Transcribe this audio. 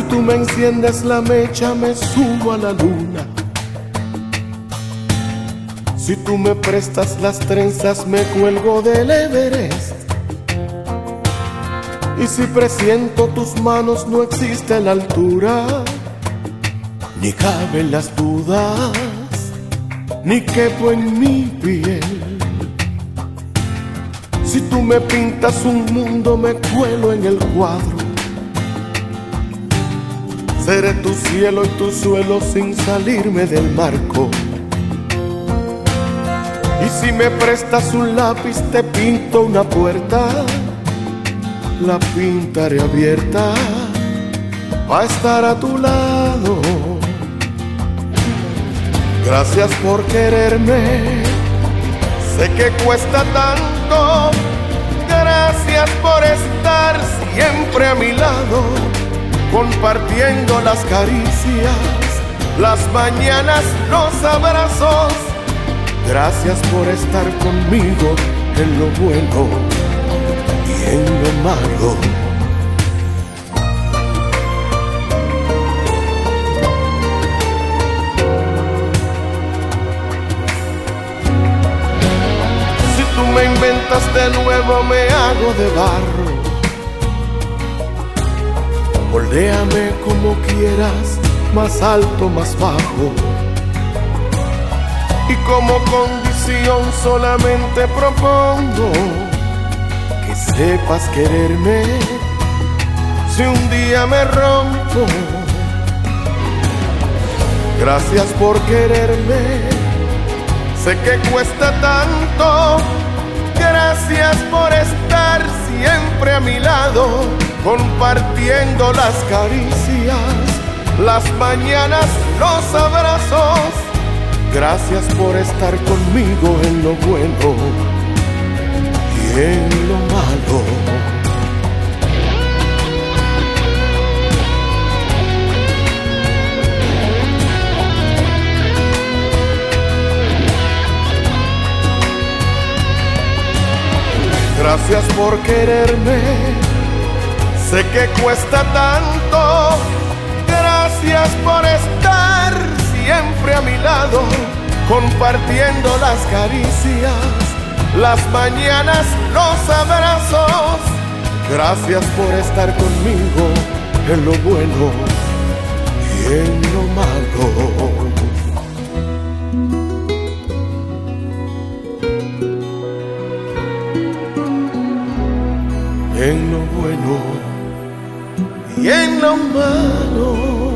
tú me enciendes la mecha, me subo a la luna. Si tú me prestas las trenzas, me cuelgo del Everest. Y si presiento tus manos, no existe la altura, ni caben las dudas, ni quepo en mi piel. Si tú me pintas un mundo, me cuelo en el cuadro. Seré tu cielo y tu suelo sin salirme del marco. Y si me prestas un lápiz, te pinto una puerta. La pintaré abierta pa' estar a tu lado. Gracias por quererme, sé que cuesta tanto. Gracias por estar siempre a mi lado, compartiendo las caricias, las mañanas, los abrazos. Gracias por estar conmigo en lo bueno y en lo malo. Si tú me inventas de nuevo, me hago de barro. Moldéame como quieras, más alto, más bajo. Y como condición solamente propongo que sepas quererme si un día me rompo. Gracias por quererme, sé que cuesta tanto. Gracias por estar siempre a mi lado, compartiendo las caricias, las mañanas, los abrazos. Gracias por estar conmigo en lo bueno y en lo malo. Gracias por quererme, sé que cuesta tanto. Gracias por estar siempre a mi lado, compartiendo las caricias, las mañanas, los abrazos. Gracias por estar conmigo en lo bueno y en lo malo. En lo bueno y en lo malo.